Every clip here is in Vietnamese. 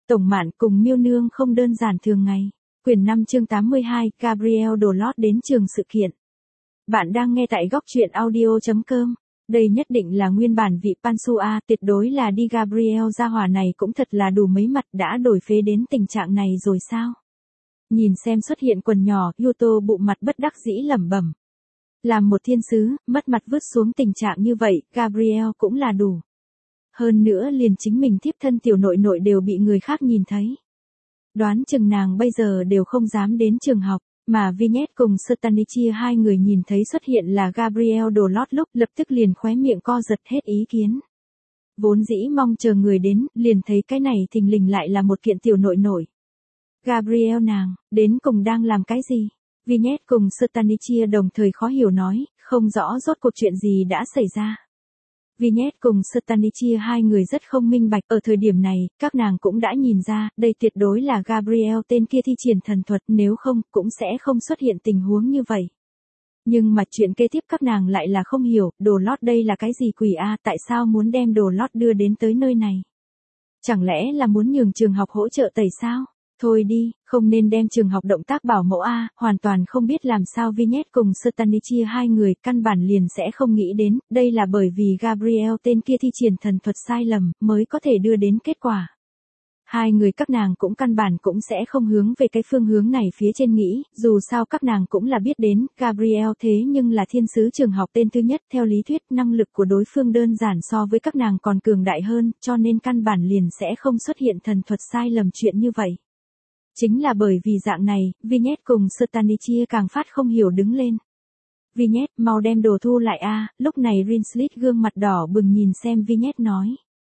Tổng Mạn cùng Miêu Nương không đơn giản thường ngày. Quyển 5 chương 82, Gabrielle đổ lót đến trường sự kiện. Bạn đang nghe tại góc truyện audio.com. Đây nhất định là nguyên bản vị Pansua, tuyệt đối là đi Gabrielle gia hỏa này cũng thật là đủ mấy mặt, đã đổi phế đến tình trạng này rồi sao? Nhìn xem xuất hiện quần nhỏ, Yuto bụng mặt bất đắc dĩ lẩm bẩm. Làm một thiên sứ, mất mặt vứt xuống tình trạng như vậy, Gabrielle cũng là đủ. Hơn nữa liền chính mình thiếp thân tiểu nội nội đều bị người khác nhìn thấy. Đoán chừng nàng bây giờ đều không dám đến trường học, mà Vignette cùng Stanichia hai người nhìn thấy xuất hiện là Gabrielle đổ lót lúc lập tức liền khóe miệng co giật hết ý kiến. Vốn dĩ mong chờ người đến, liền thấy cái này thình lình lại là một kiện tiểu nội nội. Gabrielle nàng, đến cùng đang làm cái gì? Vignette cùng Stanichia đồng thời khó hiểu nói, không rõ rốt cuộc chuyện gì đã xảy ra. Vignette cùng Stanichia hai người rất không minh bạch, ở thời điểm này, các nàng cũng đã nhìn ra, đây tuyệt đối là Gabrielle tên kia thi triển thần thuật, nếu không, cũng sẽ không xuất hiện tình huống như vậy. Nhưng mà chuyện kế tiếp các nàng lại là không hiểu, đồ lót đây là cái gì quỷ a, tại sao muốn đem đồ lót đưa đến tới nơi này? Chẳng lẽ là muốn nhường trường học hỗ trợ tẩy sao? Thôi đi, không nên đem trường học động tác bảo mẫu a, hoàn toàn không biết làm sao Vignette cùng Stanichia hai người căn bản liền sẽ không nghĩ đến, đây là bởi vì Gabrielle tên kia thi triển thần thuật sai lầm, mới có thể đưa đến kết quả. Hai người các nàng cũng căn bản cũng sẽ không hướng về cái phương hướng này phía trên nghĩ, dù sao các nàng cũng là biết đến, Gabrielle thế nhưng là thiên sứ trường học tên thứ nhất, theo lý thuyết năng lực của đối phương đơn giản so với các nàng còn cường đại hơn, cho nên căn bản liền sẽ không xuất hiện thần thuật sai lầm chuyện như vậy. Chính là bởi vì dạng này, Vignette cùng Stanichia càng phát không hiểu đứng lên. Vignette, mau đem đồ thu lại a. Lúc này Rinslit gương mặt đỏ bừng nhìn xem Vignette nói.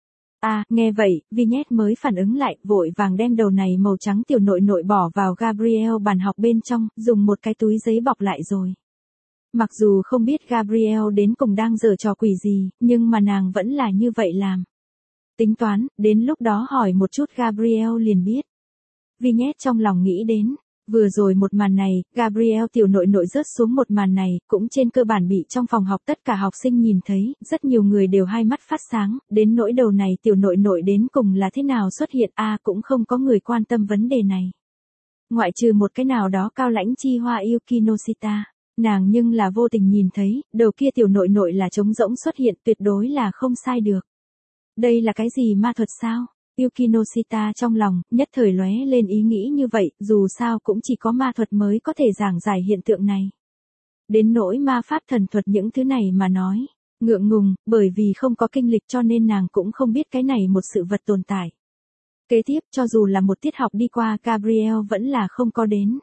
Nghe vậy, Vignette mới phản ứng lại, vội vàng đem đầu này màu trắng tiểu nội nội bỏ vào Gabrielle bàn học bên trong, dùng một cái túi giấy bọc lại rồi. Mặc dù không biết Gabrielle đến cùng đang giở trò quỷ gì, nhưng mà nàng vẫn là như vậy làm. Tính toán, đến lúc đó hỏi một chút Gabrielle liền biết. Vignette trong lòng nghĩ đến, vừa rồi một màn này, Gabrielle tiểu nội nội rớt xuống một màn này, cũng trên cơ bản bị trong phòng học tất cả học sinh nhìn thấy, rất nhiều người đều hai mắt phát sáng, đến nỗi đầu này tiểu nội nội đến cùng là thế nào xuất hiện cũng không có người quan tâm vấn đề này. Ngoại trừ một cái nào đó cao lãnh chi hoa Yukinoshita, nàng nhưng là vô tình nhìn thấy, đầu kia tiểu nội nội là trống rỗng xuất hiện tuyệt đối là không sai được. Đây là cái gì ma thuật sao? Yukinoshita trong lòng, nhất thời lóe lên ý nghĩ như vậy, dù sao cũng chỉ có ma thuật mới có thể giảng giải hiện tượng này. Đến nỗi ma pháp thần thuật những thứ này mà nói, ngượng ngùng, bởi vì không có kinh lịch cho nên nàng cũng không biết cái này một sự vật tồn tại. Kế tiếp, cho dù là một tiết học đi qua, Gabrielle vẫn là không có đến.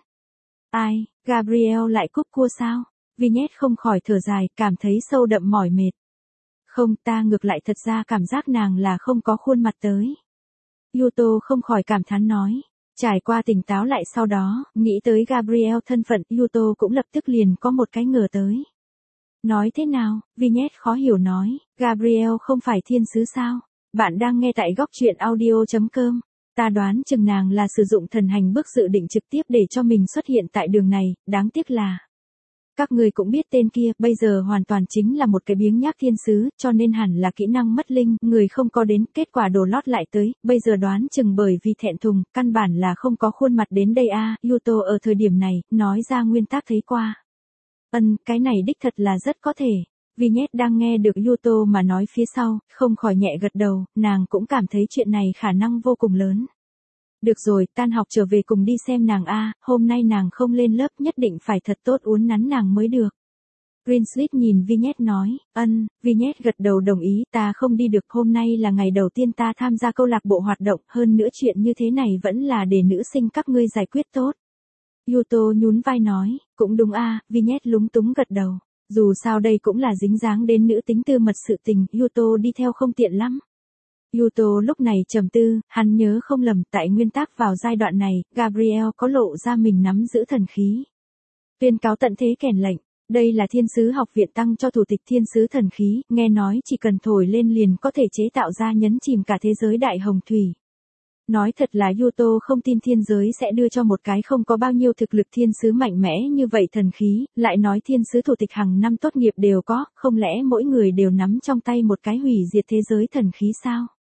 Gabrielle lại cúp cua sao? Vignette không khỏi thở dài, cảm thấy sâu đậm mỏi mệt. Không, ta ngược lại thật ra cảm giác nàng là không có khuôn mặt tới. Yuto không khỏi cảm thán nói. Trải qua tỉnh táo lại sau đó, nghĩ tới Gabrielle thân phận, Yuto cũng lập tức liền có một cái ngờ tới. Nói thế nào? Vignette khó hiểu nói, Gabrielle không phải thiên sứ sao? Bạn đang nghe tại góc truyện audio.com. Ta đoán chừng nàng là sử dụng thần hành bước dự định trực tiếp để cho mình xuất hiện tại đường này, đáng tiếc là. Các người cũng biết tên kia, bây giờ hoàn toàn chính là một cái biếng nhác thiên sứ, cho nên hẳn là kỹ năng mất linh, người không có đến, kết quả đồ lót lại tới, bây giờ đoán chừng bởi vì thẹn thùng, căn bản là không có khuôn mặt đến đây Yuto ở thời điểm này, nói ra nguyên tắc thấy qua. Cái này đích thật là rất có thể. Vignette đang nghe được Yuto mà nói phía sau, không khỏi nhẹ gật đầu, nàng cũng cảm thấy chuyện này khả năng vô cùng lớn. Được rồi, tan học trở về cùng đi xem nàng hôm nay nàng không lên lớp nhất định phải thật tốt uốn nắn nàng mới được. Rinslit nhìn Vignette nói, Vignette gật đầu đồng ý, ta không đi được, hôm nay là ngày đầu tiên ta tham gia câu lạc bộ hoạt động, hơn nữa chuyện như thế này vẫn là để nữ sinh các ngươi giải quyết tốt. Yuto nhún vai nói, cũng đúng Vignette lúng túng gật đầu, dù sao đây cũng là dính dáng đến nữ tính tư mật sự tình, Yuto đi theo không tiện lắm. Yuto lúc này trầm tư, hắn nhớ không lầm, tại nguyên tắc vào giai đoạn này, Gabrielle có lộ ra mình nắm giữ thần khí. Tuyên cáo tận thế kèn lệnh, đây là thiên sứ học viện tăng cho thủ tịch thiên sứ thần khí, nghe nói chỉ cần thổi lên liền có thể chế tạo ra nhấn chìm cả thế giới đại hồng thủy. Nói thật là Yuto không tin thiên giới sẽ đưa cho một cái không có bao nhiêu thực lực thiên sứ mạnh mẽ như vậy thần khí, lại nói thiên sứ thủ tịch hàng năm tốt nghiệp đều có, không lẽ mỗi người đều nắm trong tay một cái hủy diệt thế giới thần khí sao?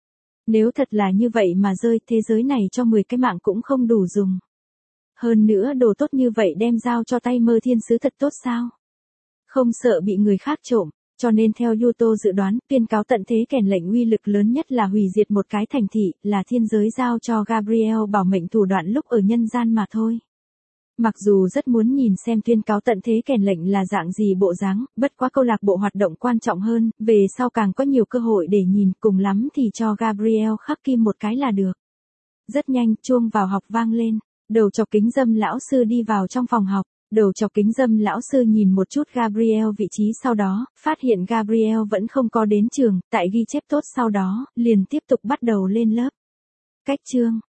Nếu thật là như vậy mà rơi, thế giới này cho 10 cái mạng cũng không đủ dùng. Hơn nữa đồ tốt như vậy đem giao cho tay Mơ Thiên Sứ thật tốt sao? Không sợ bị người khác trộm, cho nên theo Yuto dự đoán, tuyên cáo tận thế kèn lệnh uy lực lớn nhất là hủy diệt một cái thành thị, là thiên giới giao cho Gabriel bảo mệnh thủ đoạn lúc ở nhân gian mà thôi. Mặc dù rất muốn nhìn xem tuyên cáo tận thế kèn lệnh là dạng gì bộ dáng, bất quá câu lạc bộ hoạt động quan trọng hơn, về sau càng có nhiều cơ hội để nhìn, cùng lắm thì cho Gabriel khắc kim một cái là được. Rất nhanh, chuông vào học vang lên, đầu chọc kính dâm lão sư đi vào trong phòng học, đầu chọc kính dâm lão sư nhìn một chút Gabriel vị trí sau đó, phát hiện Gabriel vẫn không có đến trường, tại ghi chép tốt sau đó, liền tiếp tục bắt đầu lên lớp. Cách chương